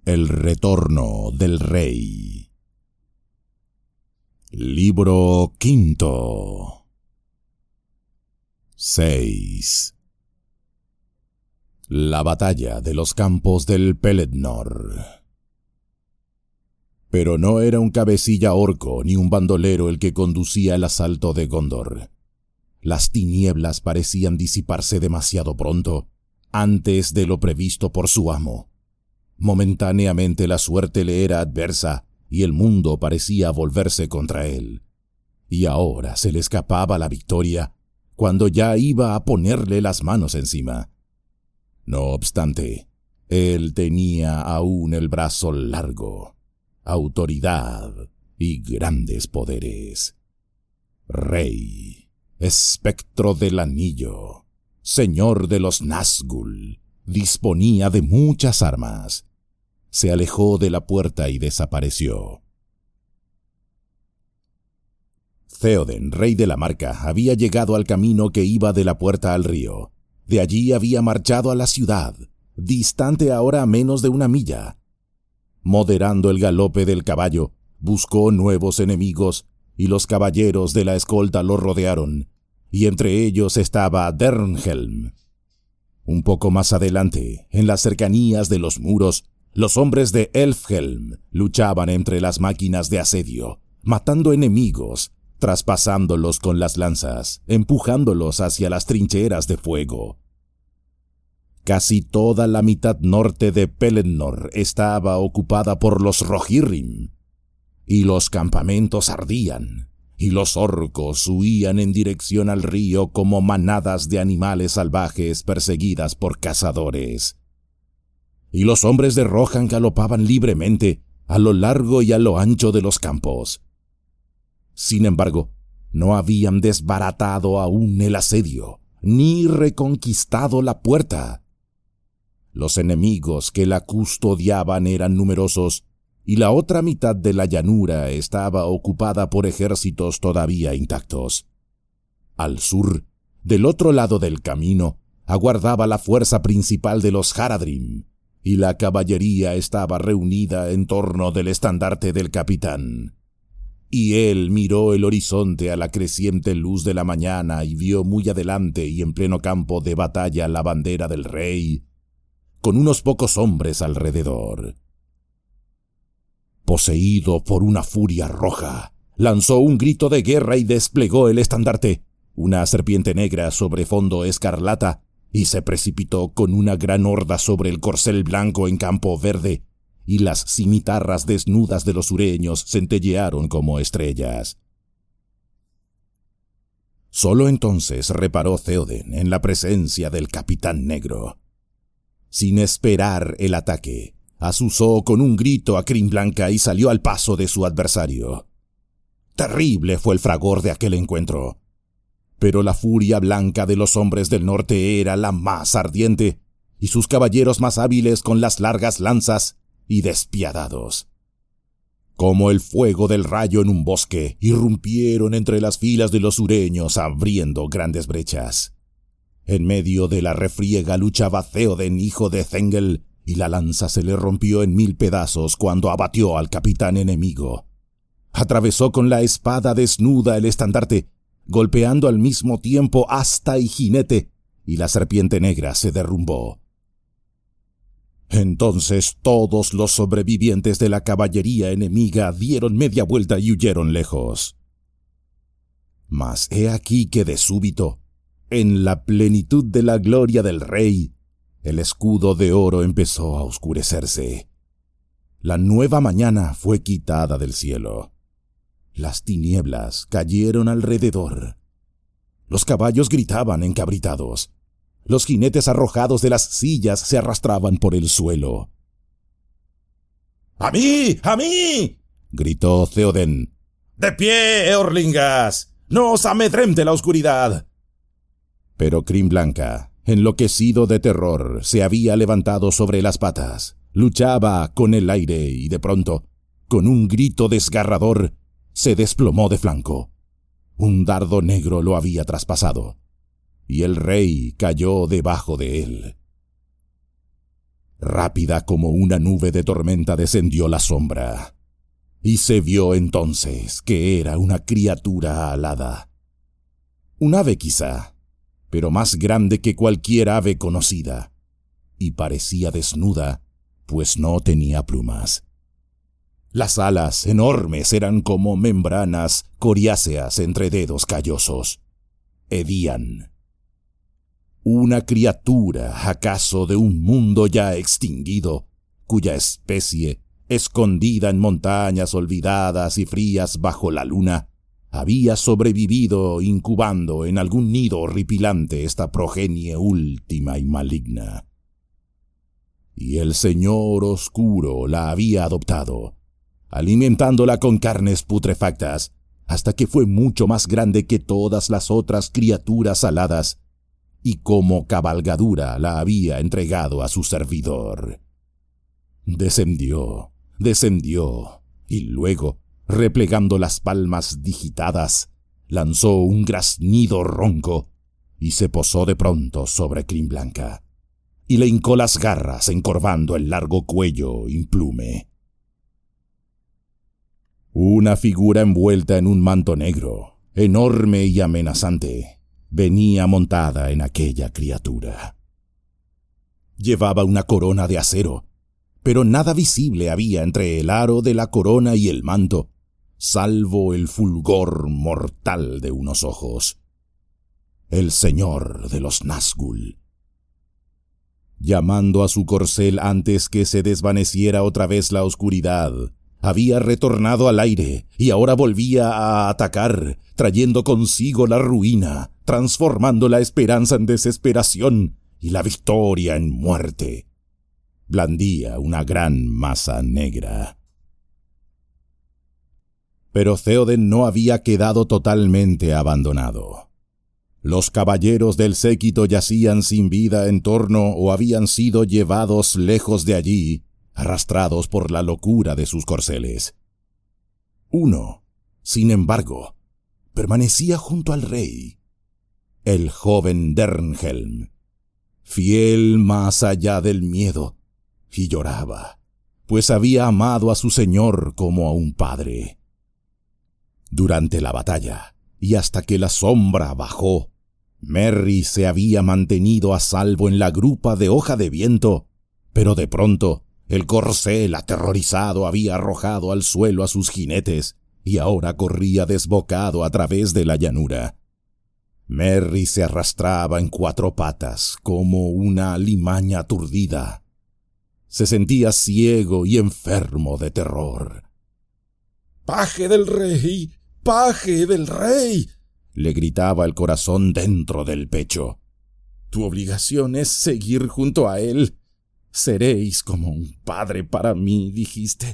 El retorno del rey. Libro quinto. 6. La batalla de los campos del Pelennor. Pero no era un cabecilla orco ni un bandolero el que conducía el asalto de Gondor. Las tinieblas parecían disiparse demasiado pronto, antes de lo previsto por su amo. Momentáneamente la suerte le era adversa y el mundo parecía volverse contra él. Y ahora se le escapaba la victoria cuando ya iba a ponerle las manos encima. No obstante, él tenía aún el brazo largo, autoridad y grandes poderes. Rey, espectro del anillo, señor de los Nazgûl, disponía de muchas armas. Se alejó de la puerta y desapareció. Théoden, rey de la Marca, había llegado al camino que iba de la puerta al río. De allí había marchado a la ciudad, distante ahora a menos de 1 milla. Moderando el galope del caballo, buscó nuevos enemigos, y los caballeros de la escolta lo rodearon, y entre ellos estaba Dernhelm. Un poco más adelante, en las cercanías de los muros, los hombres de Elfhelm luchaban entre las máquinas de asedio, matando enemigos, traspasándolos con las lanzas, empujándolos hacia las trincheras de fuego. Casi toda la mitad norte de Pelennor estaba ocupada por los Rohirrim, y los campamentos ardían, y los orcos huían en dirección al río como manadas de animales salvajes perseguidas por cazadores. Y los hombres de Rohan galopaban libremente a lo largo y a lo ancho de los campos. Sin embargo, no habían desbaratado aún el asedio, ni reconquistado la puerta. Los enemigos que la custodiaban eran numerosos, y la otra mitad de la llanura estaba ocupada por ejércitos todavía intactos. Al sur, del otro lado del camino, aguardaba la fuerza principal de los Haradrim, y la caballería estaba reunida en torno del estandarte del capitán. Y él miró el horizonte a la creciente luz de la mañana y vio muy adelante y en pleno campo de batalla la bandera del rey, con unos pocos hombres alrededor. Poseído por una furia roja, lanzó un grito de guerra y desplegó el estandarte, una serpiente negra sobre fondo escarlata, y se precipitó con una gran horda sobre el corcel blanco en campo verde, y las cimitarras desnudas de los sureños centellearon como estrellas. Solo entonces reparó Théoden en la presencia del capitán negro. Sin esperar el ataque, azuzó con un grito a crin blanca y salió al paso de su adversario. Terrible fue el fragor de aquel encuentro. Pero la furia blanca de los hombres del norte era la más ardiente, y sus caballeros más hábiles con las largas lanzas y despiadados. Como el fuego del rayo en un bosque, irrumpieron entre las filas de los sureños abriendo grandes brechas. En medio de la refriega luchaba Théoden, hijo de Thengel, y la lanza se le rompió en 1000 pedazos cuando abatió al capitán enemigo. Atravesó con la espada desnuda el estandarte, golpeando al mismo tiempo asta y jinete, y la serpiente negra se derrumbó. Entonces todos los sobrevivientes de la caballería enemiga dieron media vuelta y huyeron lejos. Mas he aquí que de súbito, en la plenitud de la gloria del rey, el escudo de oro empezó a oscurecerse. La nueva mañana fue quitada del cielo. Las tinieblas cayeron alrededor. Los caballos gritaban encabritados. Los jinetes arrojados de las sillas se arrastraban por el suelo. ¡A mí! ¡A mí!, gritó Théoden. ¡De pie, Eorlingas! ¡No os amedrente la oscuridad! Pero Crin Blanca, enloquecido de terror, se había levantado sobre las patas, luchaba con el aire y de pronto, con un grito desgarrador, se desplomó de flanco. Un dardo negro lo había traspasado, y el rey cayó debajo de él. Rápida como una nube de tormenta descendió la sombra, y se vio entonces que era una criatura alada. Un ave quizá, pero más grande que cualquier ave conocida, y parecía desnuda, pues no tenía plumas. Las alas enormes eran como membranas coriáceas entre dedos callosos. Hedían. Una criatura, acaso de un mundo ya extinguido, cuya especie, escondida en montañas olvidadas y frías bajo la luna, había sobrevivido incubando en algún nido horripilante esta progenie última y maligna. Y el Señor Oscuro la había adoptado, alimentándola con carnes putrefactas, hasta que fue mucho más grande que todas las otras criaturas aladas, y como cabalgadura la había entregado a su servidor. Descendió, y luego, replegando las palmas digitadas, lanzó un graznido ronco y se posó de pronto sobre Crin Blanca, y le hincó las garras encorvando el largo cuello implume. Una figura envuelta en un manto negro, enorme y amenazante, venía montada en aquella criatura. Llevaba una corona de acero, pero nada visible había entre el aro de la corona y el manto, salvo el fulgor mortal de unos ojos. El señor de los Nazgûl. Llamando a su corcel antes que se desvaneciera otra vez la oscuridad, había retornado al aire y ahora volvía a atacar, trayendo consigo la ruina, transformando la esperanza en desesperación y la victoria en muerte. Blandía una gran masa negra. Pero Théoden no había quedado totalmente abandonado. Los caballeros del séquito yacían sin vida en torno o habían sido llevados lejos de allí, arrastrados por la locura de sus corceles. Uno, sin embargo, permanecía junto al rey, el joven Dernhelm, fiel más allá del miedo, y lloraba, pues había amado a su señor como a un padre. Durante la batalla, y hasta que la sombra bajó, Merry se había mantenido a salvo en la grupa de hoja de viento, pero de pronto el corcel aterrorizado había arrojado al suelo a sus jinetes y ahora corría desbocado a través de la llanura. Merry se arrastraba en cuatro patas como una alimaña aturdida. Se sentía ciego y enfermo de terror. ¡Paje del rey! ¡Paje del rey!, le gritaba el corazón dentro del pecho. Tu obligación es seguir junto a él. Seréis como un padre para mí, dijiste.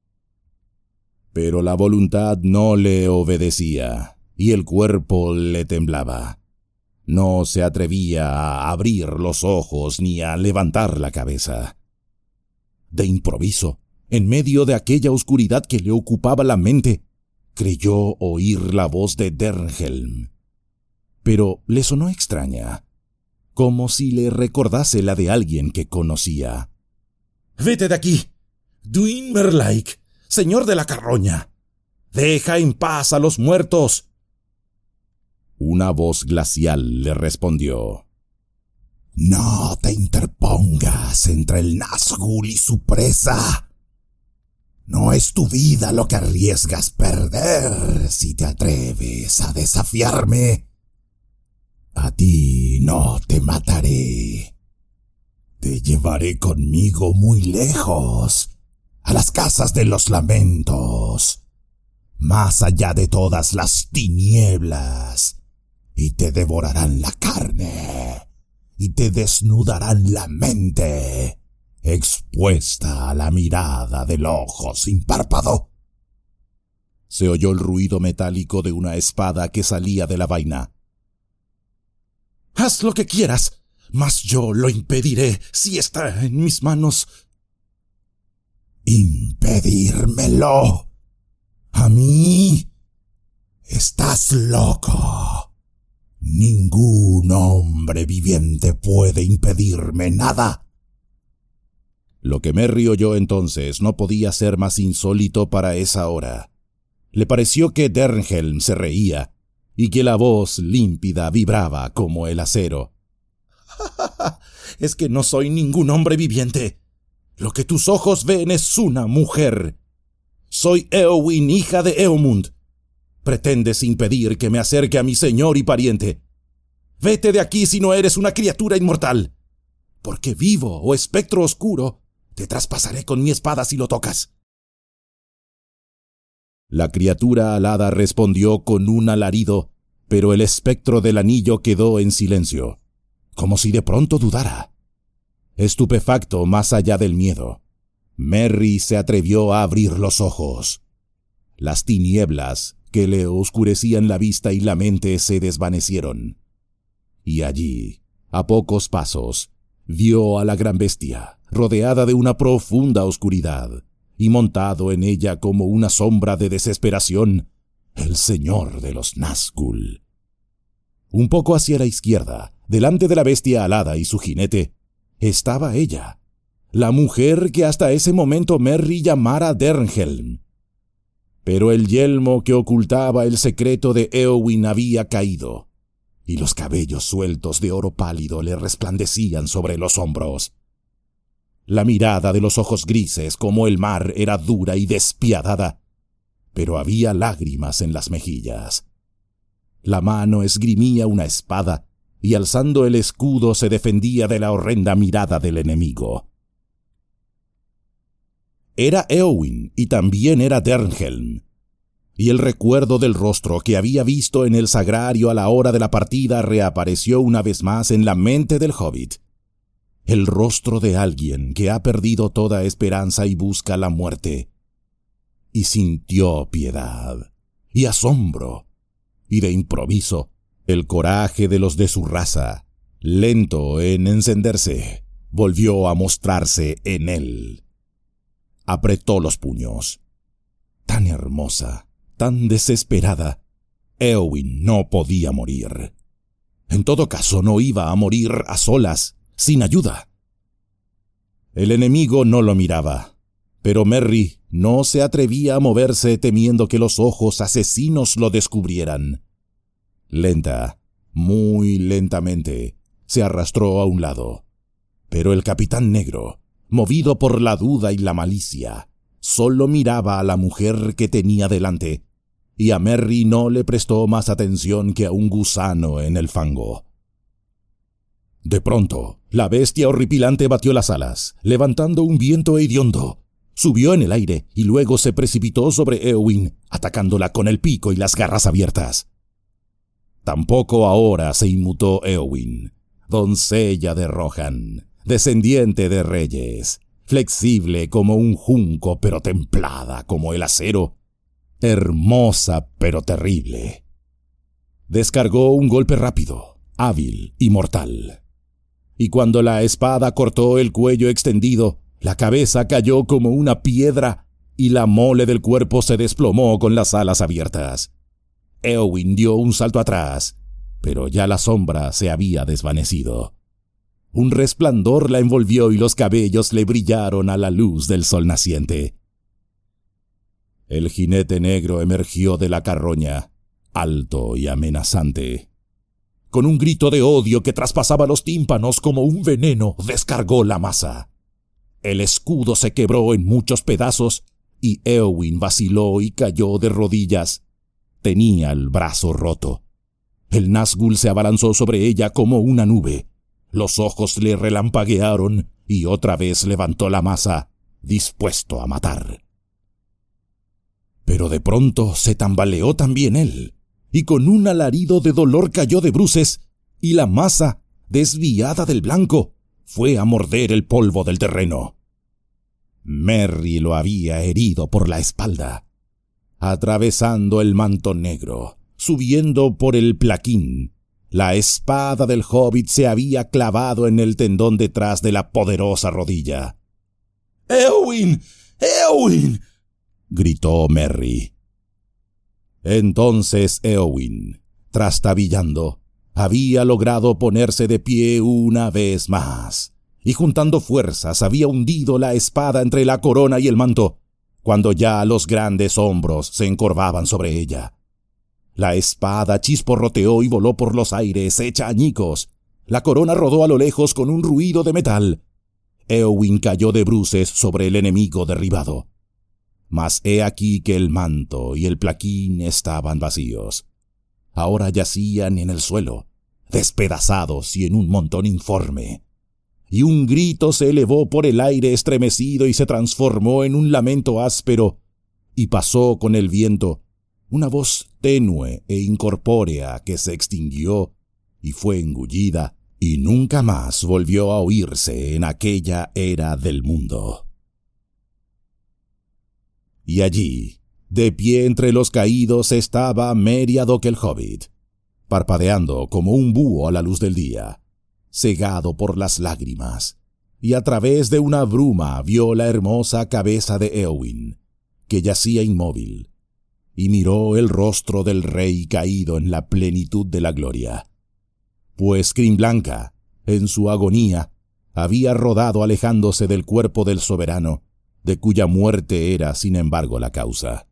Pero la voluntad no le obedecía, y el cuerpo le temblaba. No se atrevía a abrir los ojos ni a levantar la cabeza. De improviso, en medio de aquella oscuridad que le ocupaba la mente, creyó oír la voz de Dernhelm. Pero le sonó extraña, como si le recordase la de alguien que conocía. «Vete de aquí, Duin Merlaik, señor de la carroña. Deja en paz a los muertos». Una voz glacial le respondió. «No te interpongas entre el Nazgûl y su presa. No es tu vida lo que arriesgas perder si te atreves a desafiarme. A ti no te mataré. Te llevaré conmigo muy lejos, a las casas de los lamentos, más allá de todas las tinieblas, y te devorarán la carne, y te desnudarán la mente, expuesta a la mirada del ojo sin párpado». Se oyó el ruido metálico de una espada que salía de la vaina. «Haz lo que quieras, mas yo lo impediré si está en mis manos». «¿Impedírmelo? ¿A mí? Estás loco. Ningún hombre viviente puede impedirme nada». Lo que Merry oyó entonces no podía ser más insólito para esa hora. Le pareció que Dernhelm se reía y que la voz límpida vibraba como el acero. Es que no soy ningún hombre viviente. Lo que tus ojos ven es una mujer. Soy Éowyn, hija de Eomund. Pretendes impedir que me acerque a mi señor y pariente. Vete de aquí si no eres una criatura inmortal. Porque vivo o espectro oscuro, te traspasaré con mi espada si lo tocas. La criatura alada respondió con un alarido, pero el espectro del anillo quedó en silencio, como si de pronto dudara. Estupefacto más allá del miedo, Merry se atrevió a abrir los ojos. Las tinieblas que le oscurecían la vista y la mente se desvanecieron. Y allí, a pocos pasos, vio a la gran bestia, rodeada de una profunda oscuridad, y montado en ella como una sombra de desesperación, el señor de los Nazgûl. Un poco hacia la izquierda, delante de la bestia alada y su jinete, estaba ella, la mujer que hasta ese momento Merry llamara Dernhelm. Pero el yelmo que ocultaba el secreto de Éowyn había caído, y los cabellos sueltos de oro pálido le resplandecían sobre los hombros. La mirada de los ojos grises como el mar era dura y despiadada, pero había lágrimas en las mejillas. La mano esgrimía una espada, y alzando el escudo se defendía de la horrenda mirada del enemigo. Era Éowyn y también era Dernhelm, y el recuerdo del rostro que había visto en el sagrario a la hora de la partida reapareció una vez más en la mente del hobbit. El rostro de alguien que ha perdido toda esperanza y busca la muerte. Y sintió piedad y asombro, y de improviso el coraje de los de su raza, lento en encenderse, volvió a mostrarse en él. Apretó los puños. Tan hermosa, tan desesperada, Éowyn no podía morir. En todo caso, no iba a morir a solas, sin ayuda. El enemigo no lo miraba, pero Merry no se atrevía a moverse temiendo que los ojos asesinos lo descubrieran. Lenta, muy lentamente, se arrastró a un lado, pero el Capitán Negro, movido por la duda y la malicia, solo miraba a la mujer que tenía delante, y a Merry no le prestó más atención que a un gusano en el fango. De pronto, la bestia horripilante batió las alas, levantando un viento hediondo. Subió en el aire y luego se precipitó sobre Éowyn, atacándola con el pico y las garras abiertas. Tampoco ahora se inmutó Éowyn, doncella de Rohan, descendiente de reyes, flexible como un junco pero templada como el acero, hermosa pero terrible. Descargó un golpe rápido, hábil y mortal. Y cuando la espada cortó el cuello extendido, la cabeza cayó como una piedra y la mole del cuerpo se desplomó con las alas abiertas. Éowyn dio un salto atrás, pero ya la sombra se había desvanecido. Un resplandor la envolvió y los cabellos le brillaron a la luz del sol naciente. El jinete negro emergió de la carroña, alto y amenazante. Con un grito de odio que traspasaba los tímpanos como un veneno, descargó la masa. El escudo se quebró en muchos pedazos y Éowyn vaciló y cayó de rodillas. Tenía el brazo roto. El Nazgûl se abalanzó sobre ella como una nube. Los ojos le relampaguearon y otra vez levantó la masa, dispuesto a matar. Pero de pronto se tambaleó también él, y con un alarido de dolor cayó de bruces, y la masa, desviada del blanco, fue a morder el polvo del terreno. Merry lo había herido por la espalda, atravesando el manto negro, subiendo por el plaquín. La espada del hobbit se había clavado en el tendón detrás de la poderosa rodilla. ¡Éowyn! ¡Éowyn!, gritó Merry. Entonces Éowyn, trastabillando, había logrado ponerse de pie una vez más, y juntando fuerzas había hundido la espada entre la corona y el manto, cuando ya los grandes hombros se encorvaban sobre ella. La espada chisporroteó y voló por los aires, hecha añicos. La corona rodó a lo lejos con un ruido de metal. Éowyn cayó de bruces sobre el enemigo derribado. Mas he aquí que el manto y el plaquín estaban vacíos. Ahora yacían en el suelo, despedazados y en un montón informe. Y un grito se elevó por el aire estremecido y se transformó en un lamento áspero, y pasó con el viento una voz tenue e incorpórea que se extinguió y fue engullida, y nunca más volvió a oírse en aquella era del mundo. Y allí, de pie entre los caídos, estaba Meriadoc el Hobbit, parpadeando como un búho a la luz del día, cegado por las lágrimas, y a través de una bruma vio la hermosa cabeza de Éowyn, que yacía inmóvil, y miró el rostro del rey caído en la plenitud de la gloria. Pues Crimblanca, en su agonía, había rodado alejándose del cuerpo del soberano, de cuya muerte era, sin embargo, la causa.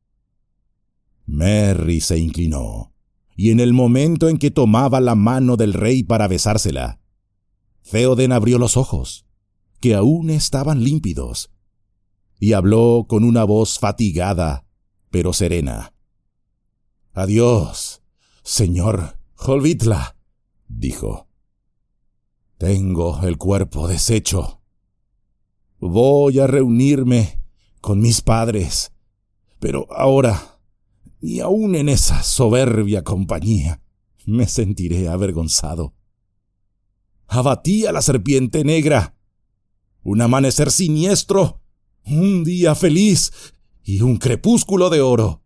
Merry se inclinó, y en el momento en que tomaba la mano del rey para besársela, Théoden abrió los ojos, que aún estaban límpidos, y habló con una voz fatigada, pero serena. «Adiós, señor Holvitla», dijo. «Tengo el cuerpo deshecho. Voy a reunirme con mis padres, pero ahora, ni aun en esa soberbia compañía, me sentiré avergonzado. Abatí a la serpiente negra, un amanecer siniestro, un día feliz y un crepúsculo de oro».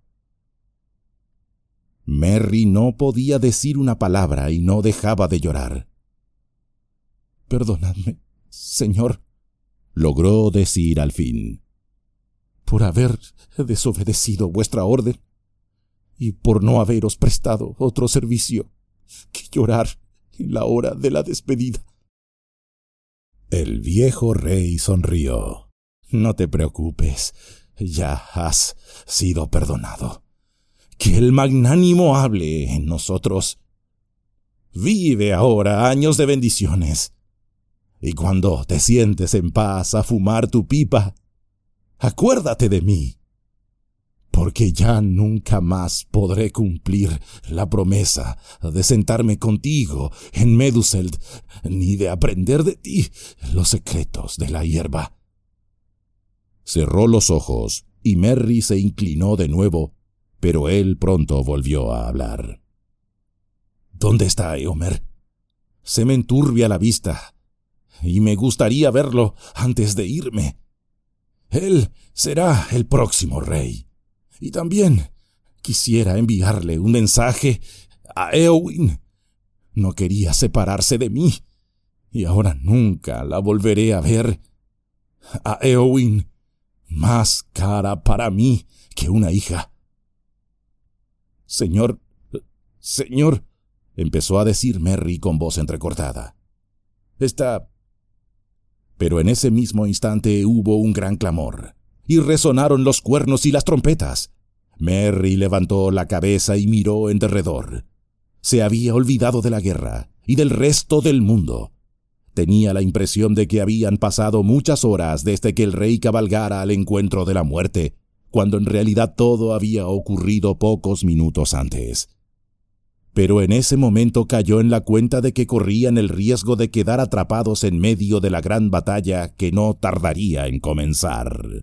Merry no podía decir una palabra y no dejaba de llorar. «Perdonadme, señor», logró decir al fin, «por haber desobedecido vuestra orden y por no haberos prestado otro servicio que llorar en la hora de la despedida». El viejo rey sonrió. «No te preocupes, ya has sido perdonado. Que el magnánimo hable en nosotros. Vive ahora años de bendiciones. Y cuando te sientes en paz a fumar tu pipa, acuérdate de mí, porque ya nunca más podré cumplir la promesa de sentarme contigo en Meduseld, ni de aprender de ti los secretos de la hierba». Cerró los ojos y Merry se inclinó de nuevo, pero él pronto volvió a hablar. «¿Dónde está Éomer? Se me enturbia la vista, y me gustaría verlo antes de irme. Él será el próximo rey, y también quisiera enviarle un mensaje a Éowyn. No quería separarse de mí, y ahora nunca la volveré a ver. A Éowyn, más cara para mí que una hija». «Señor, empezó a decir Merry con voz entrecortada. Pero en ese mismo instante hubo un gran clamor, y resonaron los cuernos y las trompetas. Merry levantó la cabeza y miró en derredor. Se había olvidado de la guerra y del resto del mundo. Tenía la impresión de que habían pasado muchas horas desde que el rey cabalgara al encuentro de la muerte, cuando en realidad todo había ocurrido pocos minutos antes. Pero en ese momento cayó en la cuenta de que corrían el riesgo de quedar atrapados en medio de la gran batalla que no tardaría en comenzar.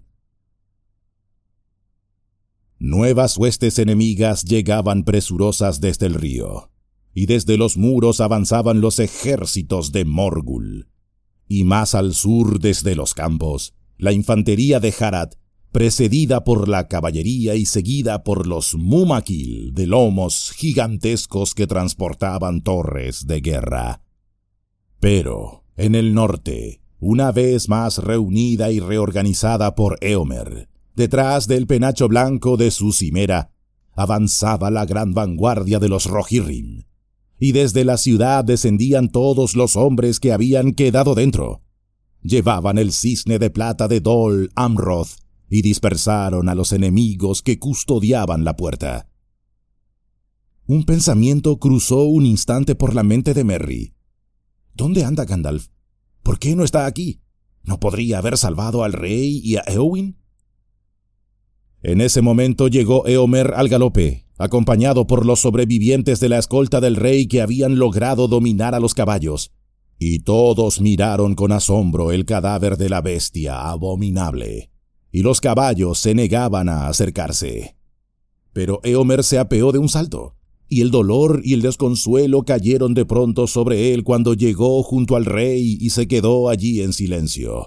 Nuevas huestes enemigas llegaban presurosas desde el río, y desde los muros avanzaban los ejércitos de Morgul. Y más al sur, desde los campos, la infantería de Harad, precedida por la caballería y seguida por los Mumakil de lomos gigantescos que transportaban torres de guerra. Pero, en el norte, una vez más reunida y reorganizada por Éomer, detrás del penacho blanco de su cimera, avanzaba la gran vanguardia de los Rohirrim, y desde la ciudad descendían todos los hombres que habían quedado dentro, llevaban el cisne de plata de Dol Amroth y dispersaron a los enemigos que custodiaban la puerta. Un pensamiento cruzó un instante por la mente de Merry. ¿Dónde anda Gandalf? ¿Por qué no está aquí? ¿No podría haber salvado al rey y a Éowyn? En ese momento llegó Éomer al galope, acompañado por los sobrevivientes de la escolta del rey que habían logrado dominar a los caballos, y todos miraron con asombro el cadáver de la bestia abominable, y los caballos se negaban a acercarse. Pero Éomer se apeó de un salto, y el dolor y el desconsuelo cayeron de pronto sobre él cuando llegó junto al rey y se quedó allí en silencio.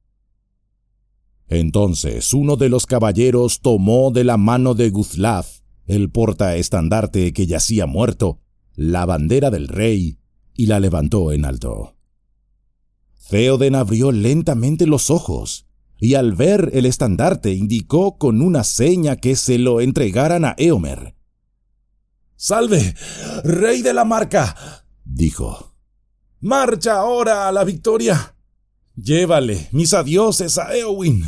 Entonces uno de los caballeros tomó de la mano de Guthlaf, el portaestandarte que yacía muerto, la bandera del rey, y la levantó en alto. Théoden abrió lentamente los ojos, y al ver el estandarte indicó con una seña que se lo entregaran a Éomer. «¡Salve, rey de la Marca!», dijo. «¡Marcha ahora a la victoria! Llévale mis adioses a Éowyn».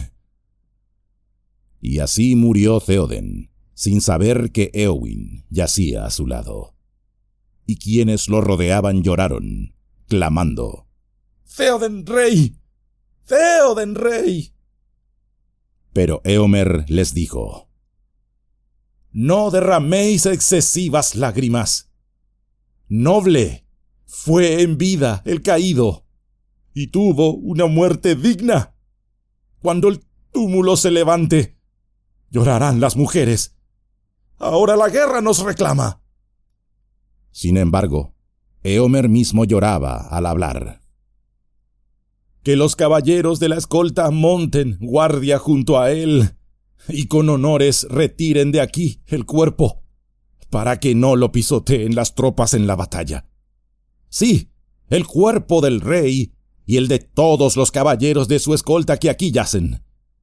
Y así murió Théoden, sin saber que Éowyn yacía a su lado. Y quienes lo rodeaban lloraron, clamando: «¡Théoden rey! ¡Théoden rey!». Pero Éomer les dijo: «No derraméis excesivas lágrimas. Noble fue en vida el caído, y tuvo una muerte digna. Cuando el túmulo se levante, llorarán las mujeres. Ahora la guerra nos reclama». Sin embargo, Éomer mismo lloraba al hablar. «Que los caballeros de la escolta monten guardia junto a él, y con honores retiren de aquí el cuerpo, para que no lo pisoteen las tropas en la batalla. Sí, el cuerpo del rey y el de todos los caballeros de su escolta que aquí yacen».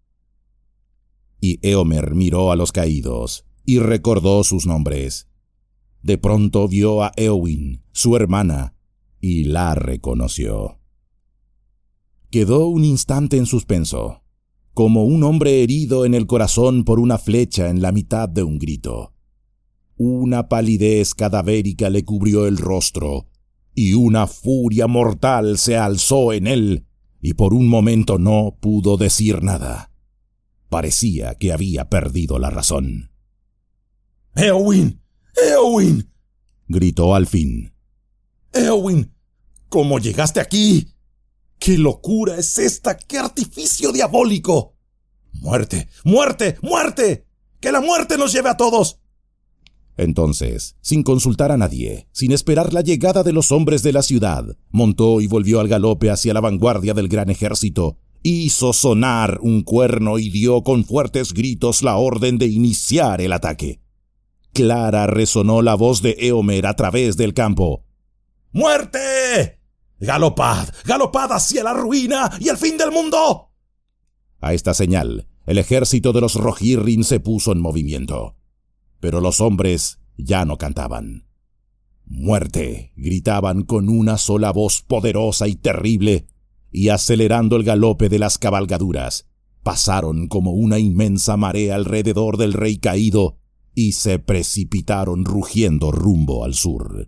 Y Éomer miró a los caídos y recordó sus nombres. De pronto vio a Éowyn, su hermana, y la reconoció. Quedó un instante en suspenso, como un hombre herido en el corazón por una flecha en la mitad de un grito. Una palidez cadavérica le cubrió el rostro, y una furia mortal se alzó en él, y por un momento no pudo decir nada. Parecía que había perdido la razón. «¡Éowyn! ¡Éowyn!», gritó al fin. «¡Éowyn! ¿Cómo llegaste aquí? ¿Qué locura es esta? ¡Qué artificio diabólico! ¡Muerte! ¡Muerte! ¡Muerte! ¡Que la muerte nos lleve a todos!». Entonces, sin consultar a nadie, sin esperar la llegada de los hombres de la ciudad, montó y volvió al galope hacia la vanguardia del gran ejército, hizo sonar un cuerno y dio con fuertes gritos la orden de iniciar el ataque. Clara resonó la voz de Éomer a través del campo. «¡Muerte! ¡Galopad! ¡Galopad hacia la ruina y el fin del mundo!». A esta señal, el ejército de los Rohirrim se puso en movimiento. Pero los hombres ya no cantaban. «¡Muerte!», gritaban con una sola voz poderosa y terrible, y acelerando el galope de las cabalgaduras, pasaron como una inmensa marea alrededor del rey caído y se precipitaron rugiendo rumbo al sur.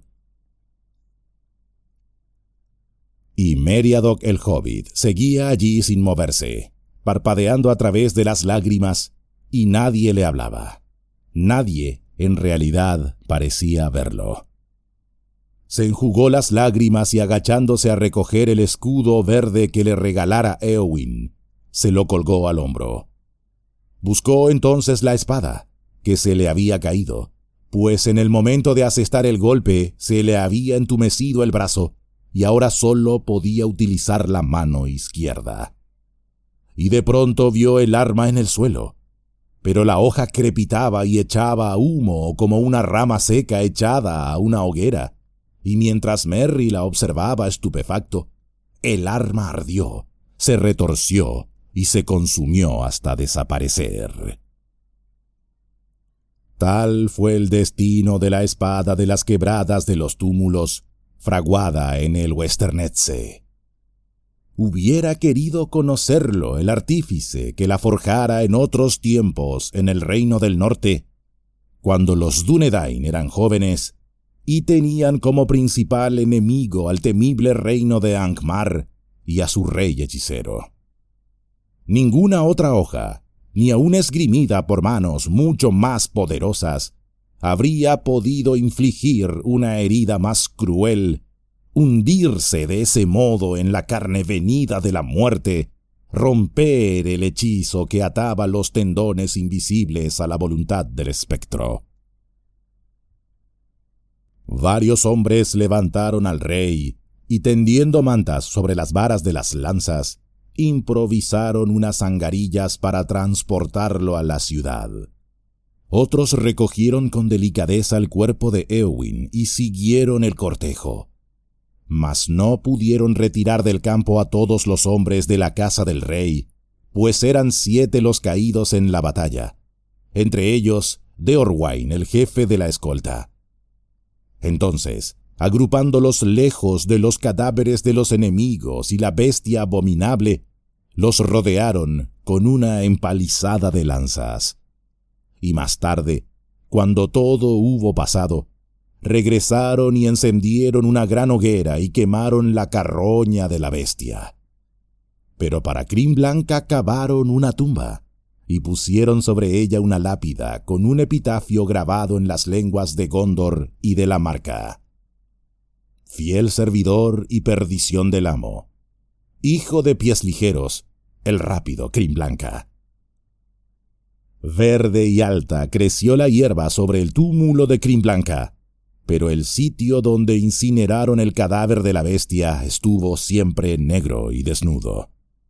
Y Meriadoc el Hobbit seguía allí sin moverse, parpadeando a través de las lágrimas, y nadie le hablaba. Nadie, en realidad, parecía verlo. Se enjugó las lágrimas y agachándose a recoger el escudo verde que le regalara Éowyn, se lo colgó al hombro. Buscó entonces la espada, que se le había caído, pues en el momento de asestar el golpe se le había entumecido el brazo, y ahora solo podía utilizar la mano izquierda. Y de pronto vio el arma en el suelo, pero la hoja crepitaba y echaba humo como una rama seca echada a una hoguera, y mientras Merry la observaba estupefacto, el arma ardió, se retorció y se consumió hasta desaparecer. Tal fue el destino de la espada de las quebradas de los túmulos, fraguada en el Westernetze. Hubiera querido conocerlo el artífice que la forjara en otros tiempos en el Reino del Norte, cuando los Dúnedain eran jóvenes y tenían como principal enemigo al temible reino de Angmar y a su rey hechicero. Ninguna otra hoja, ni aun esgrimida por manos mucho más poderosas, habría podido infligir una herida más cruel, hundirse de ese modo en la carne venida de la muerte, romper el hechizo que ataba los tendones invisibles a la voluntad del espectro. Varios hombres levantaron al rey y, tendiendo mantas sobre las varas de las lanzas, improvisaron unas angarillas para transportarlo a la ciudad. Otros recogieron con delicadeza el cuerpo de Éowyn y siguieron el cortejo. Mas no pudieron retirar del campo a todos los hombres de la casa del rey, pues eran 7 los caídos en la batalla, entre ellos Deorwain, el jefe de la escolta. Entonces, agrupándolos lejos de los cadáveres de los enemigos y la bestia abominable, los rodearon con una empalizada de lanzas. Y más tarde, cuando todo hubo pasado, regresaron y encendieron una gran hoguera y quemaron la carroña de la bestia. Pero para Crin Blanca cavaron una tumba y pusieron sobre ella una lápida con un epitafio grabado en las lenguas de Gondor y de la Marca: fiel servidor y perdición del amo, hijo de pies ligeros, el rápido Crin Blanca. Verde y alta creció la hierba sobre el túmulo de Crin Blanca, pero el sitio donde incineraron el cadáver de la bestia estuvo siempre negro y desnudo.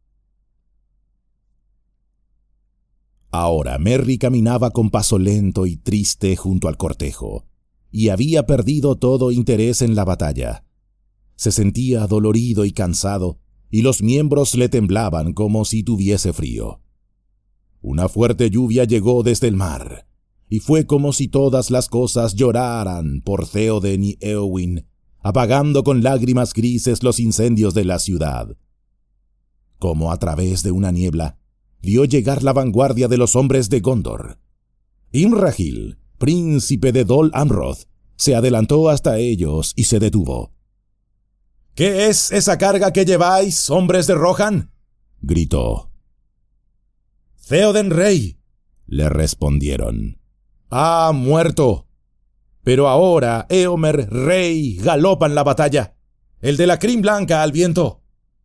Ahora Merry caminaba con paso lento y triste junto al cortejo, y había perdido todo interés en la batalla. Se sentía dolorido y cansado, y los miembros le temblaban como si tuviese frío. Una fuerte lluvia llegó desde el mar, y fue como si todas las cosas lloraran por Théoden y Éowyn, apagando con lágrimas grises los incendios de la ciudad. Como a través de una niebla, vio llegar la vanguardia de los hombres de Gondor. Imrahil, príncipe de Dol Amroth, se adelantó hasta ellos y se detuvo. ¿Qué es esa carga que lleváis, hombres de Rohan?, gritó. Théoden rey, le respondieron. ha muerto. Pero ahora Éomer rey galopa en la batalla, el de la crin blanca al viento.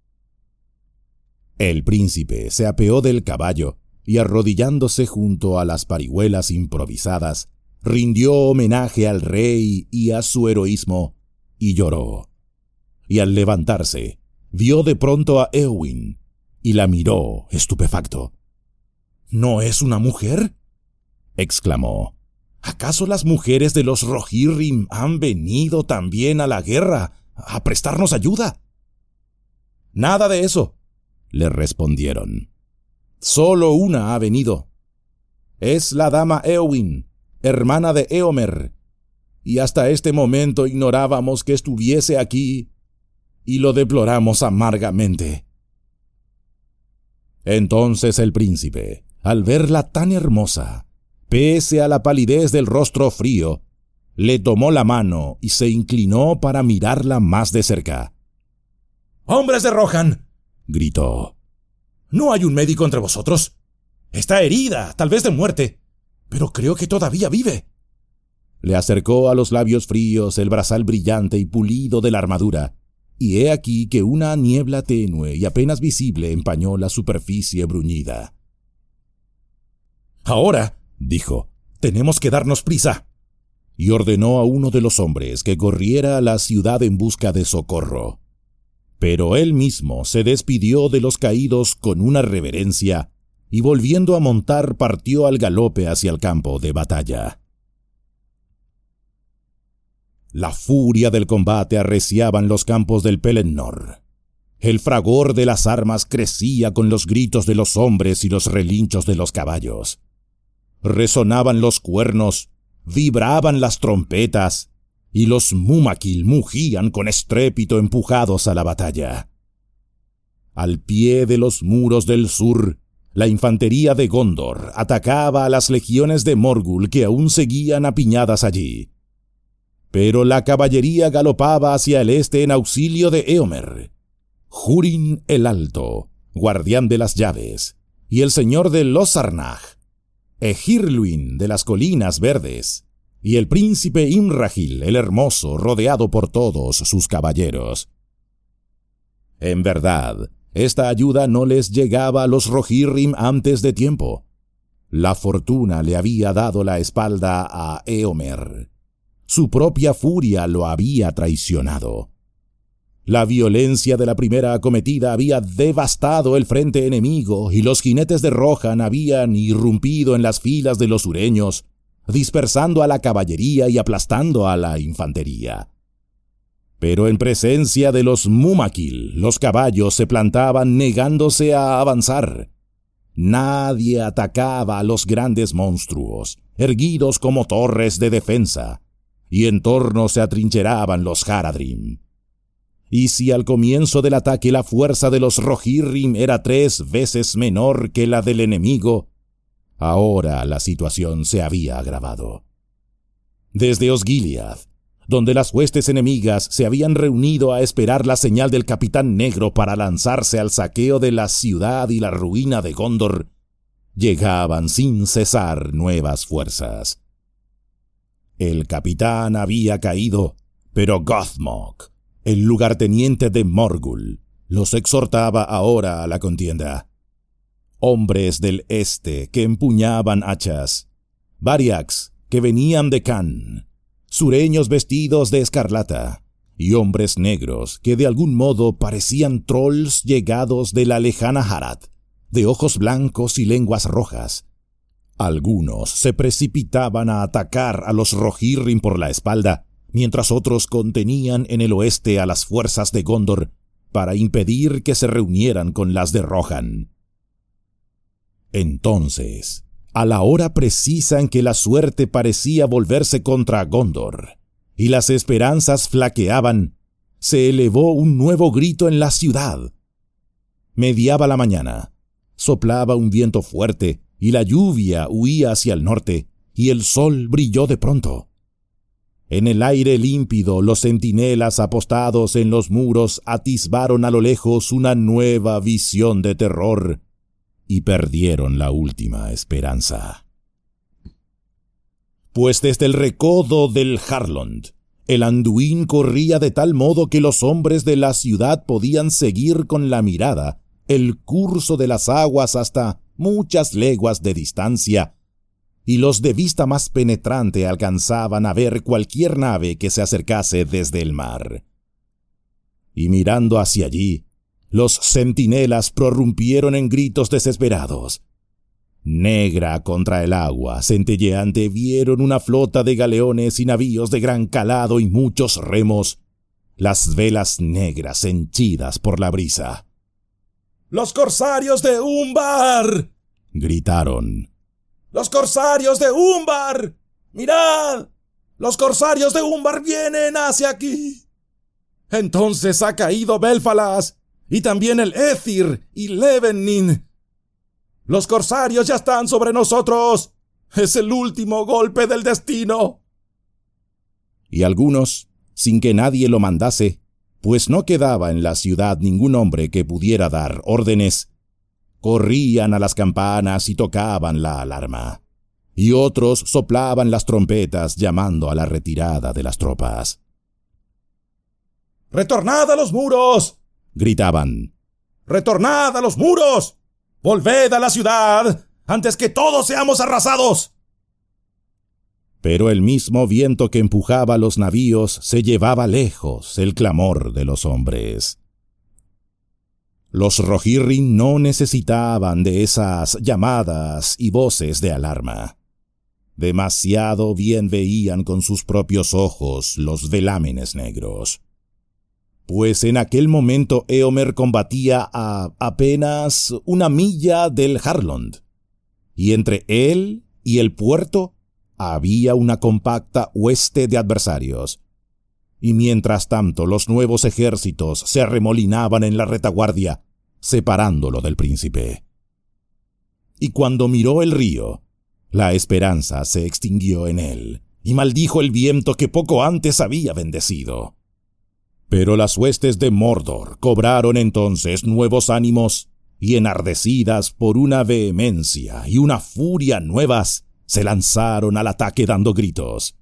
El príncipe se apeó del caballo y, arrodillándose junto a las parihuelas improvisadas, rindió homenaje al rey y a su heroísmo, y lloró. Y al levantarse, vio de pronto a Éowyn, y la miró estupefacto. ¿No es una mujer?, exclamó. ¿Acaso las mujeres de los Rohirrim han venido también a la guerra a prestarnos ayuda? Nada de eso, le respondieron. Solo una ha venido. Es la dama Éowyn, hermana de Éomer, y hasta este momento ignorábamos que estuviese aquí, y lo deploramos amargamente. Entonces el príncipe, al verla tan hermosa, pese a la palidez del rostro frío, le tomó la mano y se inclinó para mirarla más de cerca. «¡Hombres de Rohan!», gritó. «¿No hay un médico entre vosotros? Está herida, tal vez de muerte, pero creo que todavía vive». Le acercó a los labios fríos el brazal brillante y pulido de la armadura, y he aquí que una niebla tenue y apenas visible empañó la superficie bruñida. «Ahora», dijo, «tenemos que darnos prisa», y ordenó a uno de los hombres que corriera a la ciudad en busca de socorro. Pero él mismo se despidió de los caídos con una reverencia, y volviendo a montar partió al galope hacia el campo de batalla. La furia del combate arreciaba en los campos del Pelennor. El fragor de las armas crecía con los gritos de los hombres y los relinchos de los caballos. Resonaban los cuernos, vibraban las trompetas, y los Mumakil mugían con estrépito empujados a la batalla. Al pie de los muros del sur, la infantería de Gondor atacaba a las legiones de Morgul que aún seguían apiñadas allí. Pero la caballería galopaba hacia el este en auxilio de Éomer, Húrin el Alto, guardián de las llaves, y el señor de Losarnag, Ehirluin de las colinas verdes, y el príncipe Imrahil el hermoso, rodeado por todos sus caballeros. En verdad, esta ayuda no les llegaba a los Rohirrim antes de tiempo. La fortuna le había dado la espalda a Éomer. Su propia furia lo había traicionado. La violencia de la primera acometida había devastado el frente enemigo y los jinetes de Rohan habían irrumpido en las filas de los sureños, dispersando a la caballería y aplastando a la infantería. Pero en presencia de los Mumakil, los caballos se plantaban negándose a avanzar. Nadie atacaba a los grandes monstruos, erguidos como torres de defensa, y en torno se atrincheraban los Haradrim. Y si al comienzo del ataque la fuerza de los Rohirrim era 3 veces menor que la del enemigo, ahora la situación se había agravado. Desde Osgiliath, donde las huestes enemigas se habían reunido a esperar la señal del Capitán Negro para lanzarse al saqueo de la ciudad y la ruina de Gondor, llegaban sin cesar nuevas fuerzas. El capitán había caído, pero Gothmog, el lugarteniente de Morgul, los exhortaba ahora a la contienda. Hombres del este que empuñaban hachas, Variax que venían de Can, sureños vestidos de escarlata, y hombres negros que de algún modo parecían trolls llegados de la lejana Harad, de ojos blancos y lenguas rojas. Algunos se precipitaban a atacar a los Rohirrim por la espalda, mientras otros contenían en el oeste a las fuerzas de Gondor para impedir que se reunieran con las de Rohan. Entonces, a la hora precisa en que la suerte parecía volverse contra Gondor, y las esperanzas flaqueaban, se elevó un nuevo grito en la ciudad. Mediaba la mañana, soplaba un viento fuerte, y la lluvia huía hacia el norte, y el sol brilló de pronto. En el aire límpido, los centinelas apostados en los muros atisbaron a lo lejos una nueva visión de terror, y perdieron la última esperanza. Pues desde el recodo del Harlond, el Anduin corría de tal modo que los hombres de la ciudad podían seguir con la mirada el curso de las aguas hasta muchas leguas de distancia, y los de vista más penetrante alcanzaban a ver cualquier nave que se acercase desde el mar. Y mirando hacia allí, los centinelas prorrumpieron en gritos desesperados. Negra contra el agua, centelleante, vieron una flota de galeones y navíos de gran calado y muchos remos, las velas negras henchidas por la brisa. ¡Los corsarios de Umbar!, gritaron. ¡Los corsarios de Umbar! ¡Mirad! ¡Los corsarios de Umbar vienen hacia aquí! Entonces ha caído Belfalas, y también el Éthir y Levenin. ¡Los corsarios ya están sobre nosotros! ¡Es el último golpe del destino! Y algunos, sin que nadie lo mandase, pues no quedaba en la ciudad ningún hombre que pudiera dar órdenes, corrían a las campanas y tocaban la alarma, y otros soplaban las trompetas llamando a la retirada de las tropas. ¡Retornad a los muros!, gritaban. ¡Retornad a los muros! ¡Volved a la ciudad antes que todos seamos arrasados! Pero el mismo viento que empujaba los navíos se llevaba lejos el clamor de los hombres. Los Rohirrim no necesitaban de esas llamadas y voces de alarma. Demasiado bien veían con sus propios ojos los velámenes negros. Pues en aquel momento Éomer combatía a apenas 1 milla del Harlond, y entre él y el puerto había una compacta hueste de adversarios. Y mientras tanto los nuevos ejércitos se arremolinaban en la retaguardia, separándolo del príncipe. Y cuando miró el río, la esperanza se extinguió en él, y maldijo el viento que poco antes había bendecido. Pero las huestes de Mordor cobraron entonces nuevos ánimos, y enardecidas por una vehemencia y una furia nuevas, se lanzaron al ataque dando gritos.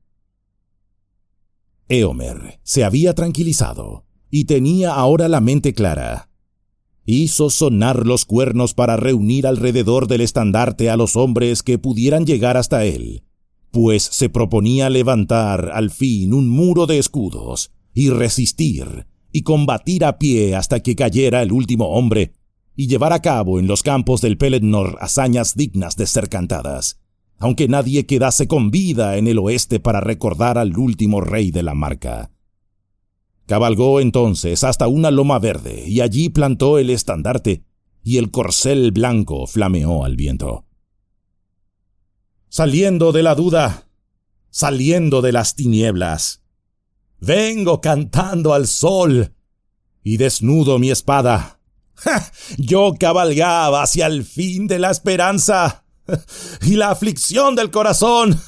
Éomer se había tranquilizado, y tenía ahora la mente clara. Hizo sonar los cuernos para reunir alrededor del estandarte a los hombres que pudieran llegar hasta él, pues se proponía levantar al fin un muro de escudos, y resistir, y combatir a pie hasta que cayera el último hombre, y llevar a cabo en los campos del Pelennor hazañas dignas de ser cantadas, aunque nadie quedase con vida en el oeste para recordar al último rey de la Marca. Cabalgó entonces hasta una loma verde, y allí plantó el estandarte, y el corcel blanco flameó al viento. Saliendo de la duda, saliendo de las tinieblas, vengo cantando al sol, y desnudo mi espada. ¡Ja! Yo cabalgaba hacia el fin de la esperanza y la aflicción del corazón.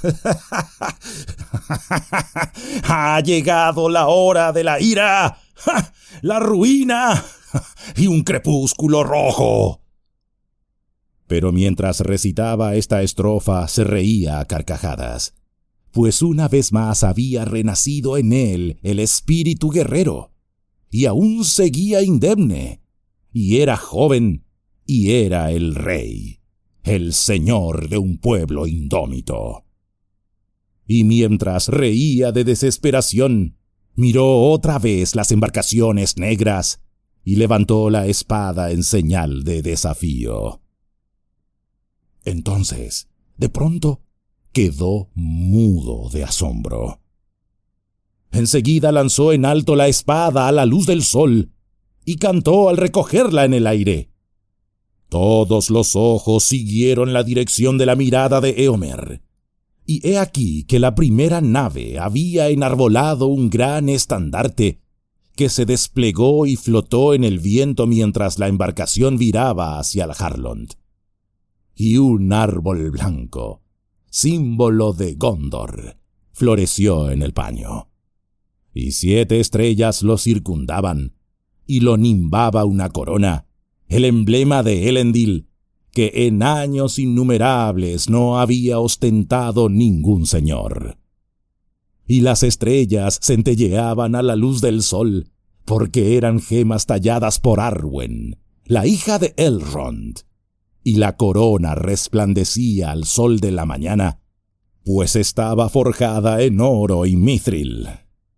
Ha llegado la hora de la ira, la ruina y un crepúsculo rojo. Pero mientras recitaba esta estrofa se reía a carcajadas, pues una vez más había renacido en él el espíritu guerrero, y aún seguía indemne, y era joven, y era el rey, el señor de un pueblo indómito. Y mientras reía de desesperación, miró otra vez las embarcaciones negras, y levantó la espada en señal de desafío. Entonces, de pronto, quedó mudo de asombro. Enseguida lanzó en alto la espada a la luz del sol, y cantó al recogerla en el aire. Todos los ojos siguieron la dirección de la mirada de Éomer, y he aquí que la primera nave había enarbolado un gran estandarte que se desplegó y flotó en el viento mientras la embarcación viraba hacia el Harlond. Y un árbol blanco, símbolo de Gondor, floreció en el paño, y 7 estrellas lo circundaban, y lo nimbaba una corona, el emblema de Elendil, que en años innumerables no había ostentado ningún señor. Y las estrellas centelleaban a la luz del sol, porque eran gemas talladas por Arwen, la hija de Elrond, y la corona resplandecía al sol de la mañana, pues estaba forjada en oro y mithril.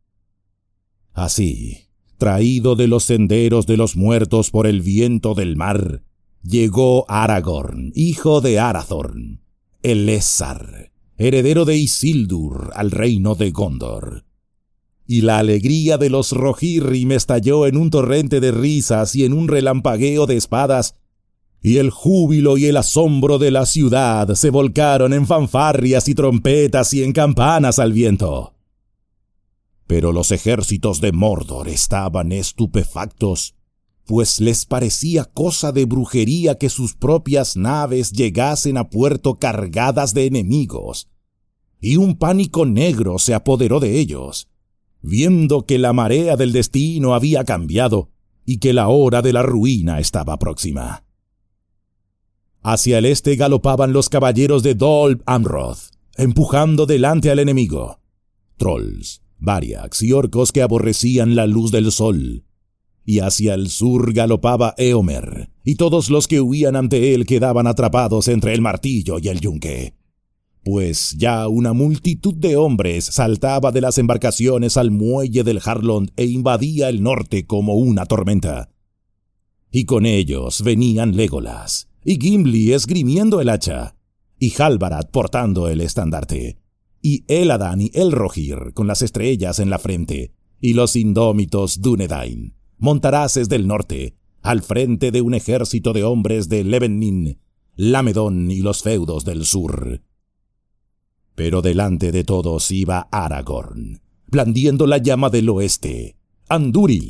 Así, traído de los senderos de los muertos por el viento del mar, llegó Aragorn, hijo de Arathorn, Elessar, heredero de Isildur, al reino de Gondor. Y la alegría de los Rohirrim estalló en un torrente de risas y en un relampagueo de espadas, y el júbilo y el asombro de la ciudad se volcaron en fanfarrias y trompetas y en campanas al viento. Pero los ejércitos de Mordor estaban estupefactos, pues les parecía cosa de brujería que sus propias naves llegasen a puerto cargadas de enemigos, y un pánico negro se apoderó de ellos, viendo que la marea del destino había cambiado y que la hora de la ruina estaba próxima. Hacia el este galopaban los caballeros de Dol Amroth, empujando delante al enemigo, trolls, variax y orcos que aborrecían la luz del sol, y hacia el sur galopaba Éomer, y todos los que huían ante él quedaban atrapados entre el martillo y el yunque, pues ya una multitud de hombres saltaba de las embarcaciones al muelle del Harlond e invadía el norte como una tormenta. Y con ellos venían Legolas, y Gimli esgrimiendo el hacha, y Halbarad portando el estandarte, y Eladan y Elrohir con las estrellas en la frente, y los indómitos Dúnedain, montaraces del norte, al frente de un ejército de hombres de Levennin, Lamedón y los feudos del sur. Pero delante de todos iba Aragorn, blandiendo la llama del oeste, Andúril,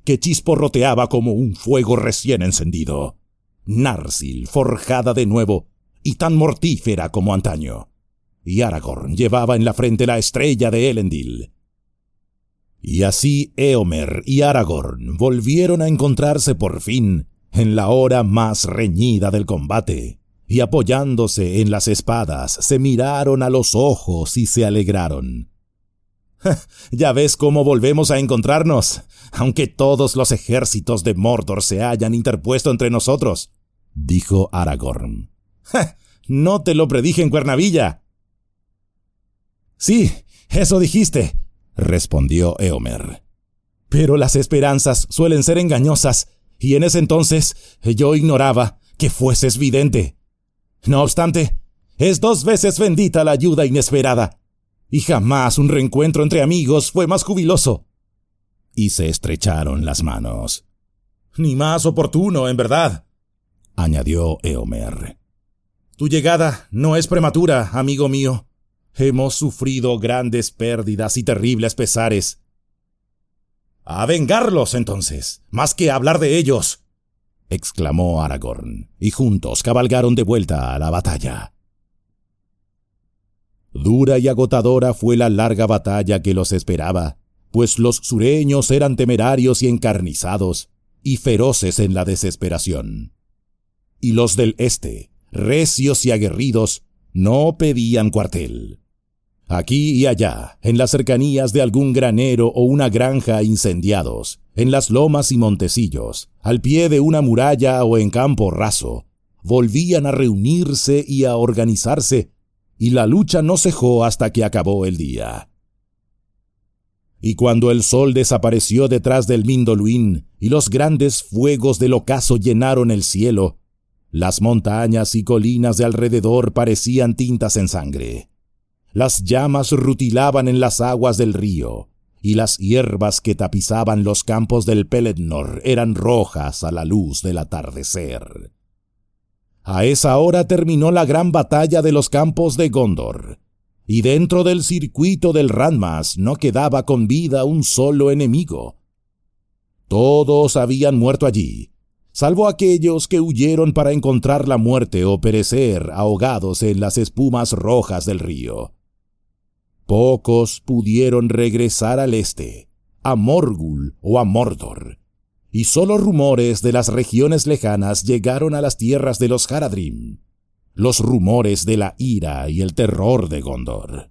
que chisporroteaba como un fuego recién encendido. Narsil, forjada de nuevo, y tan mortífera como antaño. Y Aragorn llevaba en la frente la estrella de Elendil. Y así Éomer y Aragorn volvieron a encontrarse por fin en la hora más reñida del combate, y apoyándose en las espadas se miraron a los ojos y se alegraron. «Ya ves cómo volvemos a encontrarnos, aunque todos los ejércitos de Mordor se hayan interpuesto entre nosotros», dijo Aragorn. «No te lo predije en Cuernavilla». «Sí, eso dijiste», respondió Éomer. «Pero las esperanzas suelen ser engañosas, y en ese entonces yo ignoraba que fueses vidente. No obstante, es 2 veces bendita la ayuda inesperada, y jamás un reencuentro entre amigos fue más jubiloso». Y se estrecharon las manos. «Ni más oportuno, en verdad», añadió Éomer. «Tu llegada no es prematura, amigo mío. Hemos sufrido grandes pérdidas y terribles pesares». «A vengarlos, entonces, más que a hablar de ellos», exclamó Aragorn, y juntos cabalgaron de vuelta a la batalla. Dura y agotadora fue la larga batalla que los esperaba, pues los sureños eran temerarios y encarnizados, y feroces en la desesperación. Y los del este, recios y aguerridos, no pedían cuartel. Aquí y allá, en las cercanías de algún granero o una granja incendiados, en las lomas y montecillos, al pie de una muralla o en campo raso, volvían a reunirse y a organizarse, y la lucha no cejó hasta que acabó el día. Y cuando el sol desapareció detrás del Mindoluín y los grandes fuegos del ocaso llenaron el cielo, las montañas y colinas de alrededor parecían tintas en sangre. Las llamas rutilaban en las aguas del río, y las hierbas que tapizaban los campos del Pelennor eran rojas a la luz del atardecer. A esa hora terminó la gran batalla de los campos de Gondor, y dentro del circuito del Ranmas no quedaba con vida un solo enemigo. Todos habían muerto allí, salvo aquellos que huyeron para encontrar la muerte o perecer ahogados en las espumas rojas del río. Pocos pudieron regresar al este, a Morgul o a Mordor, y solo rumores de las regiones lejanas llegaron a las tierras de los Haradrim, los rumores de la ira y el terror de Gondor.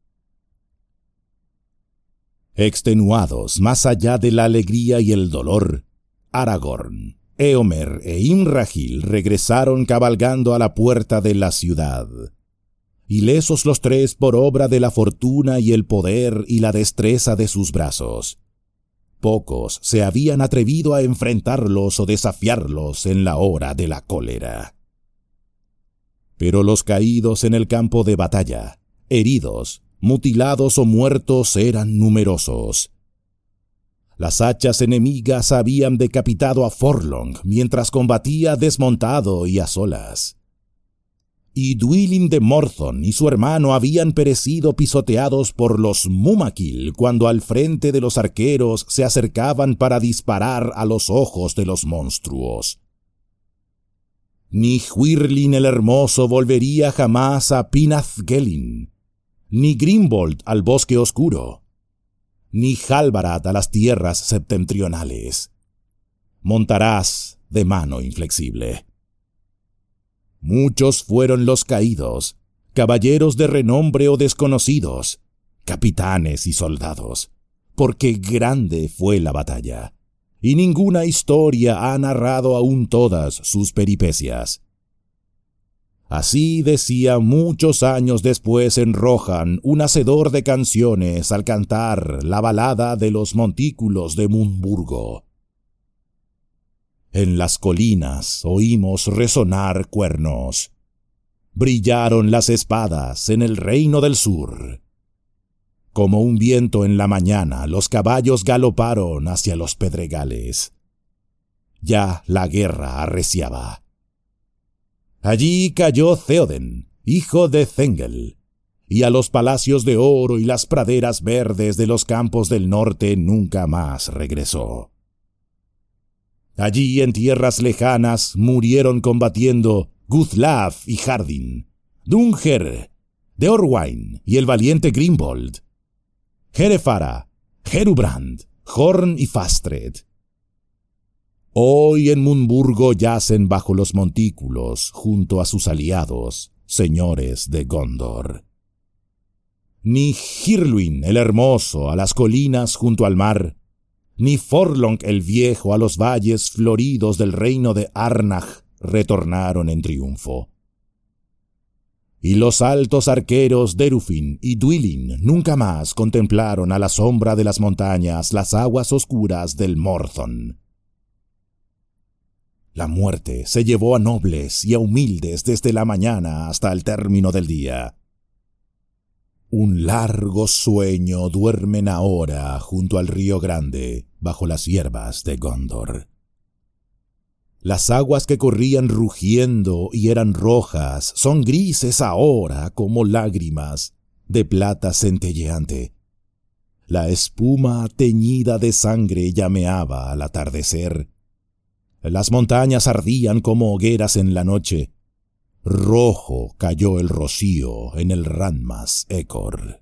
Extenuados más allá de la alegría y el dolor, Aragorn, Éomer e Imrahil regresaron cabalgando a la puerta de la ciudad. Ilesos los tres por obra de la fortuna y el poder y la destreza de sus brazos. Pocos se habían atrevido a enfrentarlos o desafiarlos en la hora de la cólera. Pero los caídos en el campo de batalla, heridos, mutilados o muertos eran numerosos. Las hachas enemigas habían decapitado a Forlong mientras combatía desmontado y a solas. Y Dwylin de Morthon y su hermano habían perecido pisoteados por los Mumakil cuando al frente de los arqueros se acercaban para disparar a los ojos de los monstruos. Ni Hwyrlin el Hermoso volvería jamás a Pinathgelin, ni Grimbold al Bosque Oscuro, ni Halbarad a las tierras septentrionales. Montarás de mano inflexible. Muchos fueron los caídos, caballeros de renombre o desconocidos, capitanes y soldados, porque grande fue la batalla, y ninguna historia ha narrado aún todas sus peripecias. Así decía muchos años después en Rohan un hacedor de canciones al cantar la balada de los montículos de Munburgo. En las colinas oímos resonar cuernos. Brillaron las espadas en el reino del sur. Como un viento en la mañana, los caballos galoparon hacia los pedregales. Ya la guerra arreciaba. Allí cayó Theoden, hijo de Thengel, y a los palacios de oro y las praderas verdes de los campos del norte nunca más regresó. Allí en tierras lejanas murieron combatiendo Guthlaf y Hardin, Dunger, Deorwain y el valiente Grimbold, Herefara, Herubrand, Horn y Fastred. Hoy en Munburgo yacen bajo los montículos, junto a sus aliados, señores de Gondor. Ni Hirluin el hermoso a las colinas junto al mar, ni Forlong el viejo a los valles floridos del reino de Arnach retornaron en triunfo. Y los altos arqueros Derufin y Dwylin nunca más contemplaron a la sombra de las montañas las aguas oscuras del Morthon. La muerte se llevó a nobles y a humildes desde la mañana hasta el término del día. Un largo sueño duermen ahora junto al río Grande, bajo las hierbas de Gondor. Las aguas que corrían rugiendo y eran rojas son grises ahora como lágrimas de plata centelleante. La espuma teñida de sangre llameaba al atardecer. Las montañas ardían como hogueras en la noche. Rojo cayó el rocío en el Ranmas Ecor.